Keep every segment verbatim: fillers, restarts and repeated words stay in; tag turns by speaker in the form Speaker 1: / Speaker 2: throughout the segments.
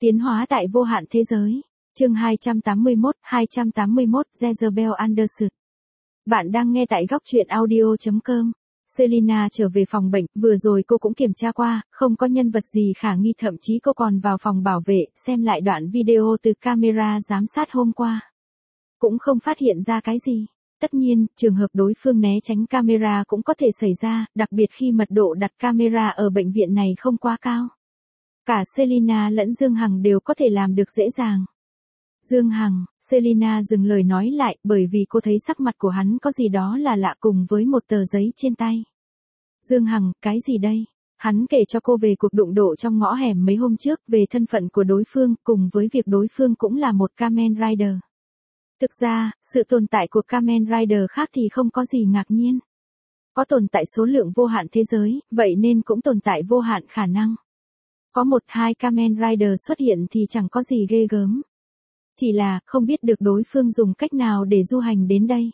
Speaker 1: Tiến hóa tại vô hạn thế giới. Chương hai trăm tám mươi mốt, hai trăm tám mươi mốt Jezebel Anderson. Bạn đang nghe tại góc truyện audio chấm com. Selina trở về phòng bệnh, vừa rồi cô cũng kiểm tra qua, không có nhân vật gì khả nghi, thậm chí cô còn vào phòng bảo vệ, xem lại đoạn video từ camera giám sát hôm qua. Cũng không phát hiện ra cái gì. Tất nhiên, trường hợp đối phương né tránh camera cũng có thể xảy ra, đặc biệt khi mật độ đặt camera ở bệnh viện này không quá cao. Cả Selina lẫn Dương Hằng đều có thể làm được dễ dàng. Dương Hằng, Selina dừng lời nói lại, bởi vì cô thấy sắc mặt của hắn có gì đó là lạ cùng với một tờ giấy trên tay. Dương Hằng, cái gì đây? Hắn kể cho cô về cuộc đụng độ trong ngõ hẻm mấy hôm trước, về thân phận của đối phương, cùng với việc đối phương cũng là một Kamen Rider. Thực ra, sự tồn tại của Kamen Rider khác thì không có gì ngạc nhiên. Có tồn tại số lượng vô hạn thế giới, vậy nên cũng tồn tại vô hạn khả năng. Có một hai Kamen Rider xuất hiện thì chẳng có gì ghê gớm. Chỉ là, không biết được đối phương dùng cách nào để du hành đến đây.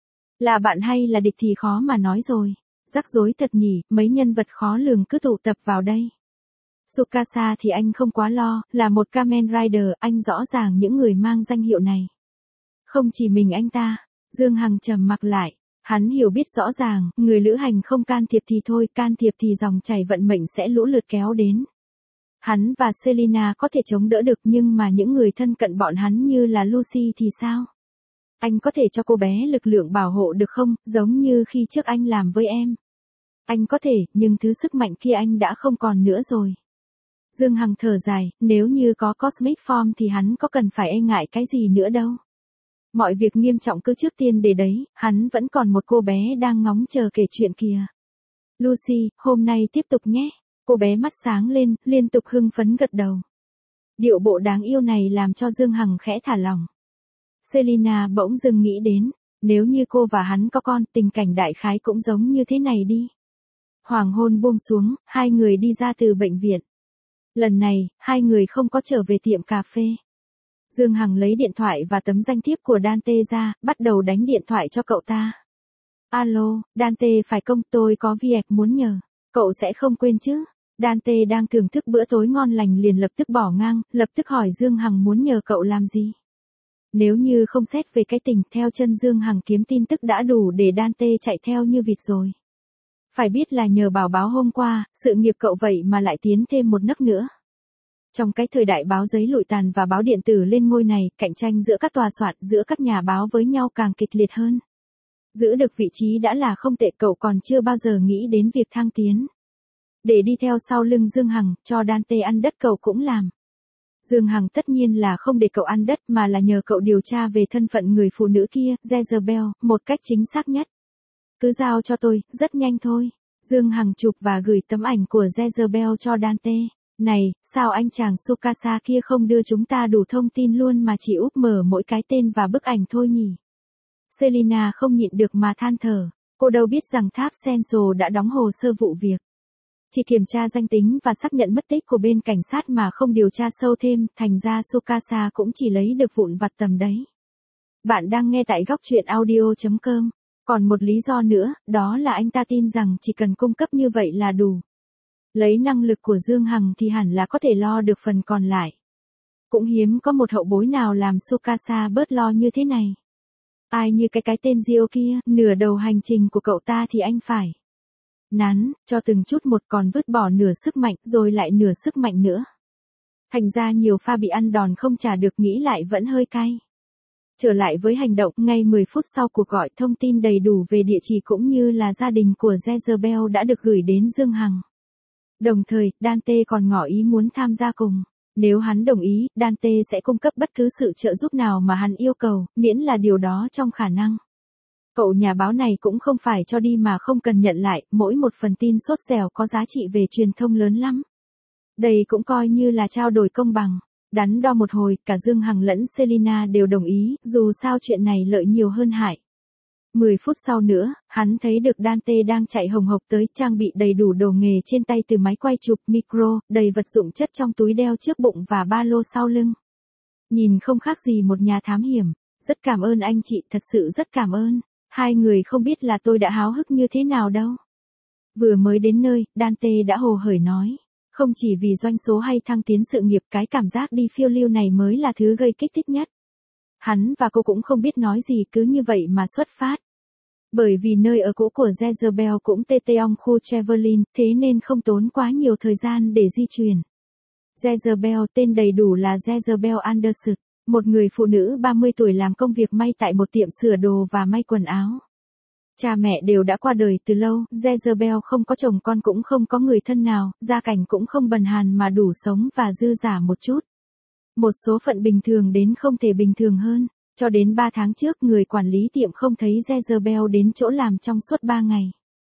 Speaker 1: Là bạn hay là địch thì khó mà nói rồi. Rắc rối thật nhỉ, mấy nhân vật khó lường cứ tụ tập vào đây. Tsukasa thì anh không quá lo, là một Kamen Rider, anh rõ ràng những người mang danh hiệu này. Không chỉ mình anh ta, Dương Hằng trầm mặc lại. Hắn hiểu biết rõ ràng, người lữ hành không can thiệp thì thôi, can thiệp thì dòng chảy vận mệnh sẽ lũ lượt kéo đến. Hắn và Selina có thể chống đỡ được, nhưng mà những người thân cận bọn hắn như là Lucy thì sao? Anh có thể cho cô bé lực lượng bảo hộ được không, giống như khi trước anh làm với em? Anh có thể, nhưng thứ sức mạnh kia anh đã không còn nữa rồi. Dương Hằng thở dài, nếu như có Cosmic Form thì hắn có cần phải e ngại cái gì nữa đâu. Mọi việc nghiêm trọng cứ trước tiên để đấy, hắn vẫn còn một cô bé đang ngóng chờ kể chuyện kìa. Lucy, hôm nay tiếp tục nhé. Cô bé mắt sáng lên, liên tục hưng phấn gật đầu. Điệu bộ đáng yêu này làm cho Dương Hằng khẽ thả lỏng. Selina bỗng dưng nghĩ đến, nếu như cô và hắn có con, tình cảnh đại khái cũng giống như thế này đi. Hoàng hôn buông xuống, hai người đi ra từ bệnh viện. Lần này, hai người không có trở về tiệm cà phê. Dương Hằng lấy điện thoại và tấm danh thiếp của Dante ra, bắt đầu đánh điện thoại cho cậu ta. Alo, Dante phải không, tôi có việc muốn nhờ. Cậu sẽ không quên chứ? Dante đang thưởng thức bữa tối ngon lành liền lập tức bỏ ngang, lập tức hỏi Dương Hằng muốn nhờ cậu làm gì. Nếu như không xét về cái tình, theo chân Dương Hằng kiếm tin tức đã đủ để Dante chạy theo như vịt rồi. Phải biết là nhờ bảo báo hôm qua, sự nghiệp cậu vậy mà lại tiến thêm một nấc nữa. Trong cái thời đại báo giấy lụi tàn và báo điện tử lên ngôi này, cạnh tranh giữa các tòa soạn, giữa các nhà báo với nhau càng kịch liệt hơn. Giữ được vị trí đã là không tệ, cậu còn chưa bao giờ nghĩ đến việc thăng tiến. Để đi theo sau lưng Dương Hằng, cho Dante ăn đất cậu cũng làm. Dương Hằng tất nhiên là không để cậu ăn đất mà là nhờ cậu điều tra về thân phận người phụ nữ kia, Jezebel, một cách chính xác nhất. Cứ giao cho tôi, rất nhanh thôi. Dương Hằng chụp và gửi tấm ảnh của Jezebel cho Dante. Này, sao anh chàng Tsukasa kia không đưa chúng ta đủ thông tin luôn mà chỉ úp mở mỗi cái tên và bức ảnh thôi nhỉ? Selina không nhịn được mà than thở, cô đâu biết rằng tháp Central đã đóng hồ sơ vụ việc. Chỉ kiểm tra danh tính và xác nhận mất tích của bên cảnh sát mà không điều tra sâu thêm, thành ra Tsukasa cũng chỉ lấy được vụn vặt tầm đấy. Bạn đang nghe tại góc truyện audio chấm com. Còn một lý do nữa, đó là anh ta tin rằng chỉ cần cung cấp như vậy là đủ. Lấy năng lực của Dương Hằng thì hẳn là có thể lo được phần còn lại. Cũng hiếm có một hậu bối nào làm Tsukasa bớt lo như thế này. Ai như cái cái tên Gio kia, nửa đầu hành trình của cậu ta thì anh phải nắn, cho từng chút một, còn vứt bỏ nửa sức mạnh, rồi lại nửa sức mạnh nữa. Thành ra nhiều pha bị ăn đòn không trả được, nghĩ lại vẫn hơi cay. Trở lại với hành động, ngay mười phút sau cuộc gọi, thông tin đầy đủ về địa chỉ cũng như là gia đình của Jezebel đã được gửi đến Dương Hằng. Đồng thời, Dante còn ngỏ ý muốn tham gia cùng. Nếu hắn đồng ý, Dante sẽ cung cấp bất cứ sự trợ giúp nào mà hắn yêu cầu, miễn là điều đó trong khả năng. Cậu nhà báo này cũng không phải cho đi mà không cần nhận lại, mỗi một phần tin sốt dẻo có giá trị về truyền thông lớn lắm. Đây cũng coi như là trao đổi công bằng. Đắn đo một hồi, cả Dương Hằng lẫn Selina đều đồng ý, dù sao chuyện này lợi nhiều hơn hại. Mười phút sau nữa, hắn thấy được Dante đang chạy hồng hộc tới, trang bị đầy đủ đồ nghề trên tay từ máy quay chụp, micro, đầy vật dụng chất trong túi đeo trước bụng và ba lô sau lưng. Nhìn không khác gì một nhà thám hiểm. Rất cảm ơn anh chị, thật sự rất cảm ơn. Hai người không biết là tôi đã háo hức như thế nào đâu. Vừa mới đến nơi, Dante đã hồ hởi nói. Không chỉ vì doanh số hay thăng tiến sự nghiệp, cái cảm giác đi phiêu lưu này mới là thứ gây kích thích nhất. Hắn và cô cũng không biết nói gì, cứ như vậy mà xuất phát. Bởi vì nơi ở cũ của Jezebel cũng tê tê ong khu Trevelin, thế nên không tốn quá nhiều thời gian để di chuyển. Jezebel tên đầy đủ là Jezebel Anderson, một người phụ nữ ba mươi tuổi làm công việc may tại một tiệm sửa đồ và may quần áo. Cha mẹ đều đã qua đời từ lâu, Jezebel không có chồng con cũng không có người thân nào, gia cảnh cũng không bần hàn mà đủ sống và dư giả một chút. Một số phận bình thường đến không thể bình thường hơn. Cho đến ba tháng trước, người quản lý tiệm không thấy Jezebel đến chỗ làm trong suốt ba ngày.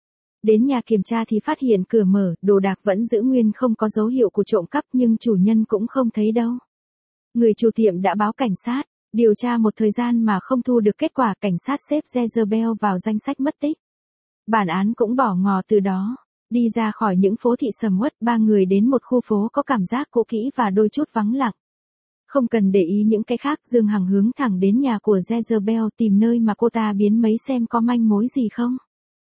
Speaker 1: Đến nhà kiểm tra thì phát hiện cửa mở, đồ đạc vẫn giữ nguyên, không có dấu hiệu của trộm cắp, nhưng chủ nhân cũng không thấy đâu. Người chủ tiệm đã báo cảnh sát, điều tra một thời gian mà không thu được kết quả, cảnh sát xếp Jezebel vào danh sách mất tích. Bản án cũng bỏ ngỏ từ đó. Đi ra khỏi những phố thị sầm uất, ba người đến một khu phố có cảm giác cũ kỹ và đôi chút vắng lặng. Không cần để ý những cái khác, Dương Hằng hướng thẳng đến nhà của Jezebel, tìm nơi mà cô ta biến mấy xem có manh mối gì không.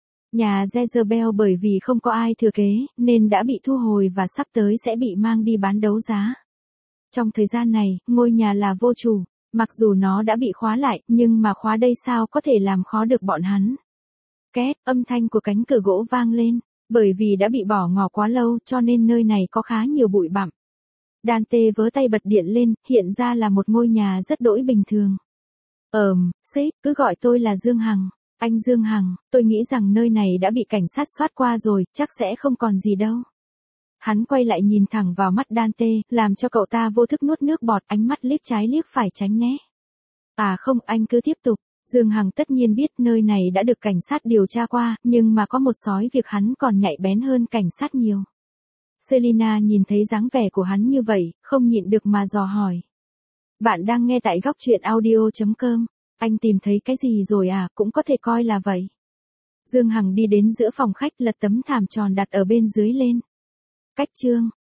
Speaker 1: Nhà Jezebel bởi vì không có ai thừa kế, nên đã bị thu hồi và sắp tới sẽ bị mang đi bán đấu giá. Trong thời gian này, ngôi nhà là vô chủ, mặc dù nó đã bị khóa lại, nhưng mà khóa đây sao có thể làm khó được bọn hắn. Két, âm thanh của cánh cửa gỗ vang lên, bởi vì đã bị bỏ ngỏ quá lâu cho nên nơi này có khá nhiều bụi bặm. Dante vớ tay bật điện lên, hiện ra là một ngôi nhà rất đỗi bình thường. Ờm, sếp, cứ gọi tôi là Dương Hằng. Anh Dương Hằng, tôi nghĩ rằng nơi này đã bị cảnh sát soát qua rồi, chắc sẽ không còn gì đâu. Hắn quay lại nhìn thẳng vào mắt Dante, làm cho cậu ta vô thức nuốt nước bọt, ánh mắt liếc trái liếc phải tránh né. À không, anh cứ tiếp tục. Dương Hằng tất nhiên biết nơi này đã được cảnh sát điều tra qua, nhưng mà có một sói việc hắn còn nhạy bén hơn cảnh sát nhiều. Selina nhìn thấy dáng vẻ của hắn như vậy, không nhịn được mà dò hỏi. Bạn đang nghe tại góc truyện audio chấm com. Anh tìm thấy cái gì rồi à, cũng có thể coi là vậy. Dương Hằng đi đến giữa phòng khách, lật tấm thảm tròn đặt ở bên dưới lên. Cách chương.